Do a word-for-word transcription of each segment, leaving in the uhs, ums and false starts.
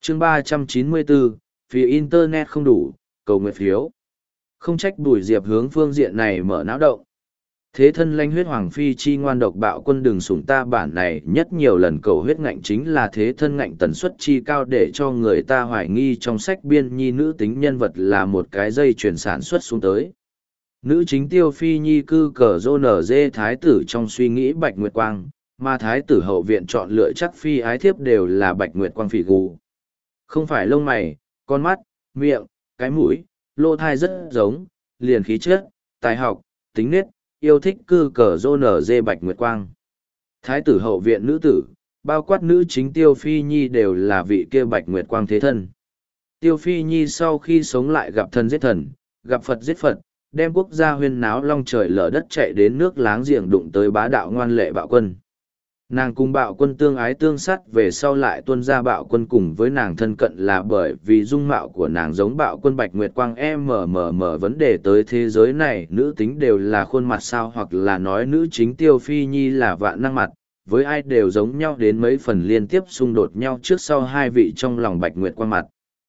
chương ba trăm chín mươi bốn, phía Internet không đủ, cầu nguyện phiếu. Không trách Bùi Diệp hướng phương diện này mở não động. Thế thân lanh huyết hoàng phi chi ngoan độc bạo quân đừng sủng ta bản này nhất nhiều lần cầu huyết ngạnh chính là thế thân ngạnh tần suất chi cao để cho người ta hoài nghi trong sách biên nhi nữ tính nhân vật là một cái dây chuyển sản xuất xuống tới. Nữ chính tiêu phi nhi cư cờ dô nở dê thái tử trong suy nghĩ Bạch Nguyệt Quang, mà thái tử hậu viện chọn lựa chắc phi ái thiếp đều là Bạch Nguyệt Quang phỉ gù. Không phải lông mày, con mắt, miệng, cái mũi, lỗ thai rất giống, liền khí chất, tài học, tính nết, yêu thích cư cờ dô nở dê Bạch Nguyệt Quang. Thái tử hậu viện nữ tử, bao quát nữ chính Tiêu Phi Nhi đều là vị kia Bạch Nguyệt Quang thế thân. Tiêu Phi Nhi sau khi sống lại gặp thần giết thần, gặp Phật giết Phật, đem quốc gia huyên náo long trời lở đất chạy đến nước láng giềng đụng tới bá đạo ngoan lệ bạo quân. Nàng cùng bạo quân tương ái tương sát về sau lại tuân ra bạo quân cùng với nàng thân cận là bởi vì dung mạo của nàng giống bạo quân Bạch Nguyệt Quang mmm vấn đề tới thế giới này nữ tính đều là khuôn mặt sao hoặc là nói nữ chính Tiêu Phi Nhi là vạn năng mặt, với ai đều giống nhau đến mấy phần liên tiếp xung đột nhau trước sau hai vị trong lòng Bạch Nguyệt Quang mặt.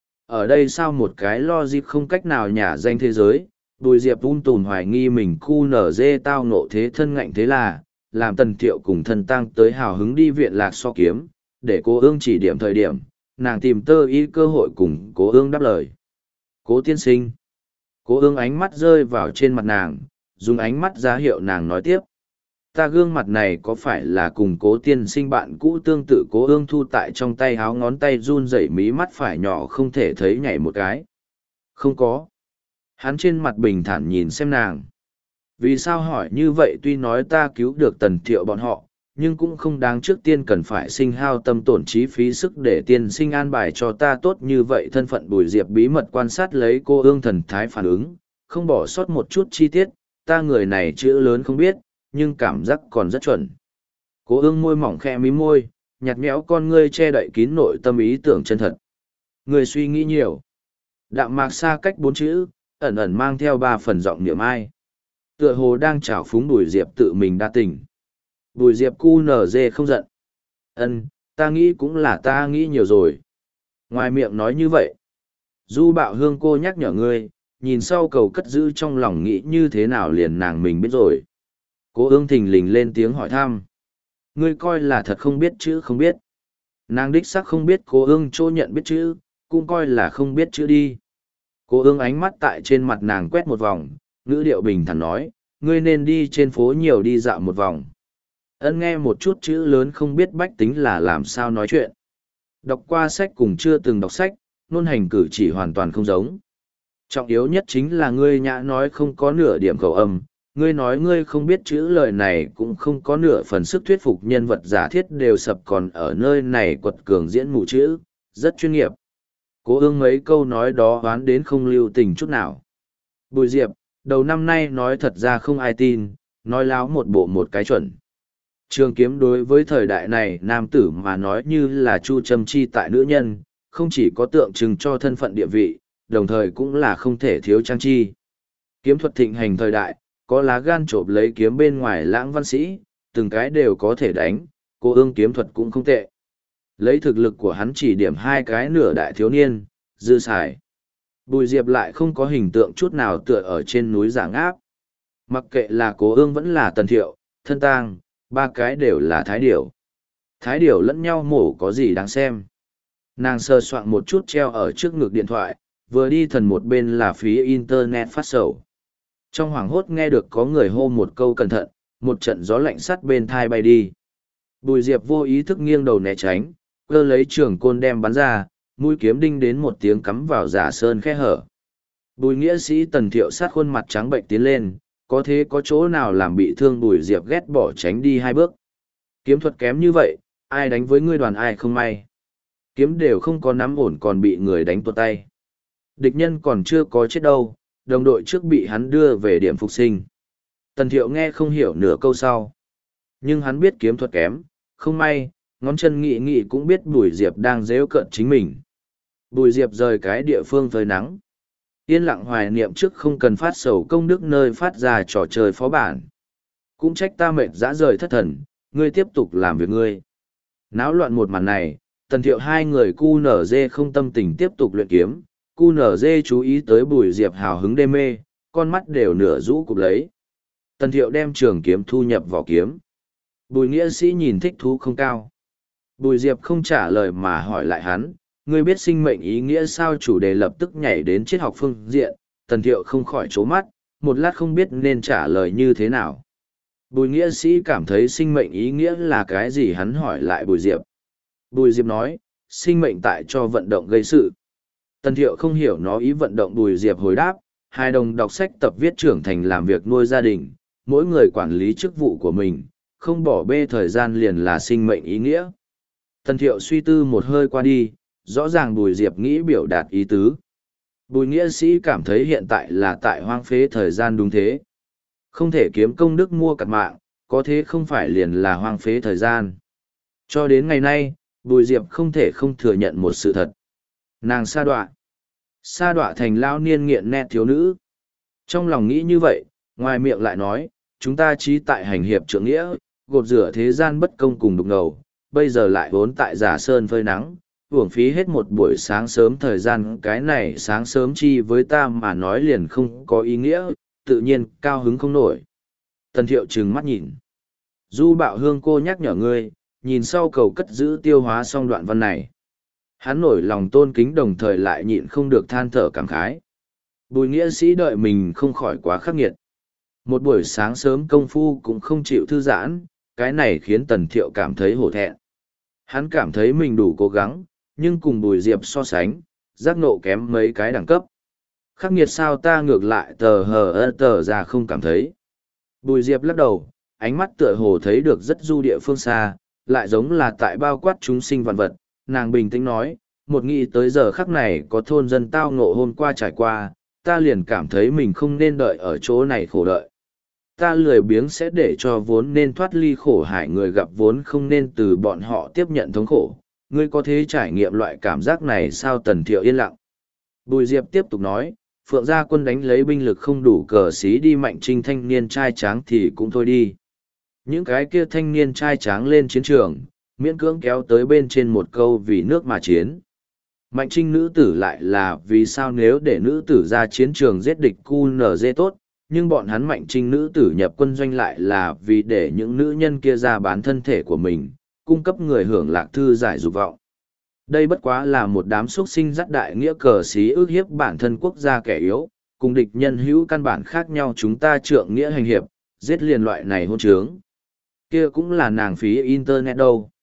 Ở đây sao một cái logic không cách nào nhả danh thế giới, Bùi Diệp un tùn hoài nghi mình cu nở dê tao nộ thế thân ngạnh thế là làm Tần Thiệu cùng Thần Tăng tới hào hứng đi viện lạc so kiếm, để Cố Ương chỉ điểm thời điểm, nàng tìm tơ ý cơ hội cùng Cố Ương đáp lời. Cố tiên sinh. Cố Ương ánh mắt rơi vào trên mặt nàng, dùng ánh mắt ra hiệu nàng nói tiếp. Ta gương mặt này có phải là cùng Cố tiên sinh bạn cũ tương tự? Cố Ương thu tại trong tay háo ngón tay run rẩy mí mắt phải nhỏ không thể thấy nhảy một cái. Không có. Hắn trên mặt bình thản nhìn xem nàng. Vì sao hỏi như vậy? Tuy nói ta cứu được Tần Thiệu bọn họ, nhưng cũng không đáng trước tiên cần phải sinh hao tâm tổn trí phí sức để tiên sinh an bài cho ta tốt như vậy. Thân phận Bùi Diệp bí mật quan sát lấy Cô Ương thần thái phản ứng, không bỏ sót một chút chi tiết, ta người này chữ lớn không biết, nhưng cảm giác còn rất chuẩn. Cô Ương môi mỏng khẽ mí môi, nhạt nhẽo con ngươi che đậy kín nội tâm ý tưởng chân thật. Người suy nghĩ nhiều. Đạm mạc xa cách bốn chữ, ẩn ẩn mang theo ba phần giọng niệm ai. Tựa hồ đang trào phúng Bùi Diệp tự mình đa tình. Bùi Diệp cu nở dê không giận. Ân, ta nghĩ cũng là ta nghĩ nhiều rồi. Ngoài miệng nói như vậy. Du Bạo Hương cô nhắc nhở ngươi, nhìn sau cầu cất giữ trong lòng nghĩ như thế nào liền nàng mình biết rồi. Cố Ương thình lình lên tiếng hỏi thăm. Ngươi coi là thật không biết chữ không biết. Nàng đích xác không biết Cố Ương chỗ nhận biết chữ, cũng coi là không biết chữ đi. Cố Ương ánh mắt tại trên mặt nàng quét một vòng, ngữ điệu bình thản nói, ngươi nên đi trên phố nhiều đi dạo một vòng. Ân nghe một chút chữ lớn không biết bách tính là làm sao nói chuyện. Đọc qua sách cùng chưa từng đọc sách, ngôn hành cử chỉ hoàn toàn không giống. Trọng yếu nhất chính là ngươi nhã nói không có nửa điểm khẩu âm, ngươi nói ngươi không biết chữ lời này cũng không có nửa phần sức thuyết phục nhân vật giả thiết đều sập còn ở nơi này quật cường diễn mù chữ, rất chuyên nghiệp. Cố Ương mấy câu nói đó đoán đến không lưu tình chút nào. Bùi Diệp, đầu năm nay nói thật ra không ai tin, nói láo một bộ một cái chuẩn. Trường kiếm đối với thời đại này nam tử mà nói như là chu châm chi tại nữ nhân, không chỉ có tượng trưng cho thân phận địa vị, đồng thời cũng là không thể thiếu trang chi. Kiếm thuật thịnh hành thời đại, có lá gan trộm lấy kiếm bên ngoài lãng văn sĩ, từng cái đều có thể đánh, Cô Ương kiếm thuật cũng không tệ. Lấy thực lực của hắn chỉ điểm hai cái nửa đại thiếu niên, dư xài. Bùi Diệp lại không có hình tượng chút nào tựa ở trên núi Giảng Áp. Mặc kệ là Cố Ương vẫn là Tần Thiệu, Thân Tang, ba cái đều là thái điểu. Thái điểu lẫn nhau mổ có gì đáng xem. Nàng sơ soạn một chút treo ở trước ngực điện thoại, vừa đi thần một bên là phí internet phát sầu. Trong hoảng hốt nghe được có người hô một câu cẩn thận, một trận gió lạnh sắt bên thai bay đi. Bùi Diệp vô ý thức nghiêng đầu né tránh, cơ lấy trường côn đem bắn ra, mũi kiếm đinh đến một tiếng cắm vào giả sơn khe hở. Bùi nghĩa sĩ Tần Thiệu sát khuôn mặt trắng bệnh tiến lên, có thế có chỗ nào làm bị thương Bùi Diệp ghét bỏ tránh đi hai bước. Kiếm thuật kém như vậy, ai đánh với ngươi đoàn ai không may. Kiếm đều không có nắm ổn còn bị người đánh tuột tay. Địch nhân còn chưa có chết đâu, đồng đội trước bị hắn đưa về điểm phục sinh. Tần Thiệu nghe không hiểu nửa câu sau. Nhưng hắn biết kiếm thuật kém, không may, ngón chân nghị nghị cũng biết Bùi Diệp đang giễu cợt chính mình. Bùi Diệp rời cái địa phương với nắng. Yên lặng hoài niệm trước không cần phát sầu công đức nơi phát ra trò chơi phó bản. Cũng trách ta mệt dã rời thất thần, ngươi tiếp tục làm việc ngươi. Náo loạn một màn này, Tần Thiệu hai người cu nở dê không tâm tình tiếp tục luyện kiếm, cu nở dê chú ý tới Bùi Diệp hào hứng đê mê, con mắt đều nửa rũ cụp lấy. Tần Thiệu đem trường kiếm thu nhập vào kiếm. Bùi nghĩa sĩ nhìn thích thú không cao. Bùi Diệp không trả lời mà hỏi lại hắn, ngươi biết sinh mệnh ý nghĩa sao? Chủ đề lập tức nhảy đến triết học phương diện, Tần Thiệu không khỏi trố mắt, một lát không biết nên trả lời như thế nào. Bùi nghĩa sĩ cảm thấy sinh mệnh ý nghĩa là cái gì, hắn hỏi lại Bùi Diệp. Bùi Diệp nói, sinh mệnh tại cho vận động gây sự. Tần Thiệu không hiểu nó ý vận động. Bùi Diệp hồi đáp, hai đồng đọc sách tập viết trưởng thành làm việc nuôi gia đình, mỗi người quản lý chức vụ của mình, không bỏ bê thời gian liền là sinh mệnh ý nghĩa. Tần Thiệu suy tư một hơi qua đi, rõ ràng Bùi Diệp nghĩ biểu đạt ý tứ. Bùi nghĩa sĩ cảm thấy hiện tại là tại hoang phế thời gian, đúng thế. Không thể kiếm công đức mua cặt mạng, có thế không phải liền là hoang phế thời gian. Cho đến ngày nay, Bùi Diệp không thể không thừa nhận một sự thật. Nàng sa đọa. Sa đọa thành lao niên nghiện nét thiếu nữ. Trong lòng nghĩ như vậy, ngoài miệng lại nói, chúng ta trí tại hành hiệp trượng nghĩa, gột rửa thế gian bất công cùng đục ngầu, bây giờ lại vốn tại giả sơn phơi nắng, uổng phí hết một buổi sáng sớm thời gian. Cái này sáng sớm chi với ta mà nói liền không có ý nghĩa, tự nhiên cao hứng không nổi. Tần Thiệu trừng mắt nhìn. Du Bạo Hương cô nhắc nhở ngươi, nhìn sau cầu cất giữ tiêu hóa xong đoạn văn này. Hắn nổi lòng tôn kính đồng thời lại nhịn không được than thở cảm khái. Bùi nghĩa sĩ đợi mình không khỏi quá khắc nghiệt. Một buổi sáng sớm công phu cũng không chịu thư giãn, cái này khiến Tần Thiệu cảm thấy hổ thẹn. Hắn cảm thấy mình đủ cố gắng, nhưng cùng Bùi Diệp so sánh, giác nộ kém mấy cái đẳng cấp. Khắc nghiệt sao? Ta ngược lại tờ hờ ơ tờ ra không cảm thấy. Bùi Diệp lắc đầu, ánh mắt tựa hồ thấy được rất du địa phương xa, lại giống là tại bao quát chúng sinh vạn vật. Nàng bình tĩnh nói, một nghĩ tới giờ khắc này có thôn dân tao ngộ hôm qua trải qua, ta liền cảm thấy mình không nên đợi ở chỗ này khổ đợi. Ta lười biếng sẽ để cho vốn nên thoát ly khổ hải người gặp vốn không nên từ bọn họ tiếp nhận thống khổ. Ngươi có thể trải nghiệm loại cảm giác này sao? Tần Thiệu yên lặng. Bùi Diệp tiếp tục nói, Phượng gia quân đánh lấy binh lực không đủ cờ xí đi mạnh trinh thanh niên trai tráng thì cũng thôi đi. Những cái kia thanh niên trai tráng lên chiến trường, miễn cưỡng kéo tới bên trên một câu vì nước mà chiến. Mạnh trinh nữ tử lại là vì sao? Nếu để nữ tử ra chiến trường giết địch cu nở dê tốt, nhưng bọn hắn mạnh trinh nữ tử nhập quân doanh lại là vì để những nữ nhân kia ra bán thân thể của mình, cung cấp người hưởng lạc thư giải dục vọng. Đây bất quá là một đám xuất sinh dắt đại nghĩa cờ xí ước hiếp bản thân quốc gia kẻ yếu, cùng địch nhân hữu căn bản khác nhau. Chúng ta trượng nghĩa hành hiệp, giết liền loại này hôn trướng. Kia cũng là nàng phí internet đâu.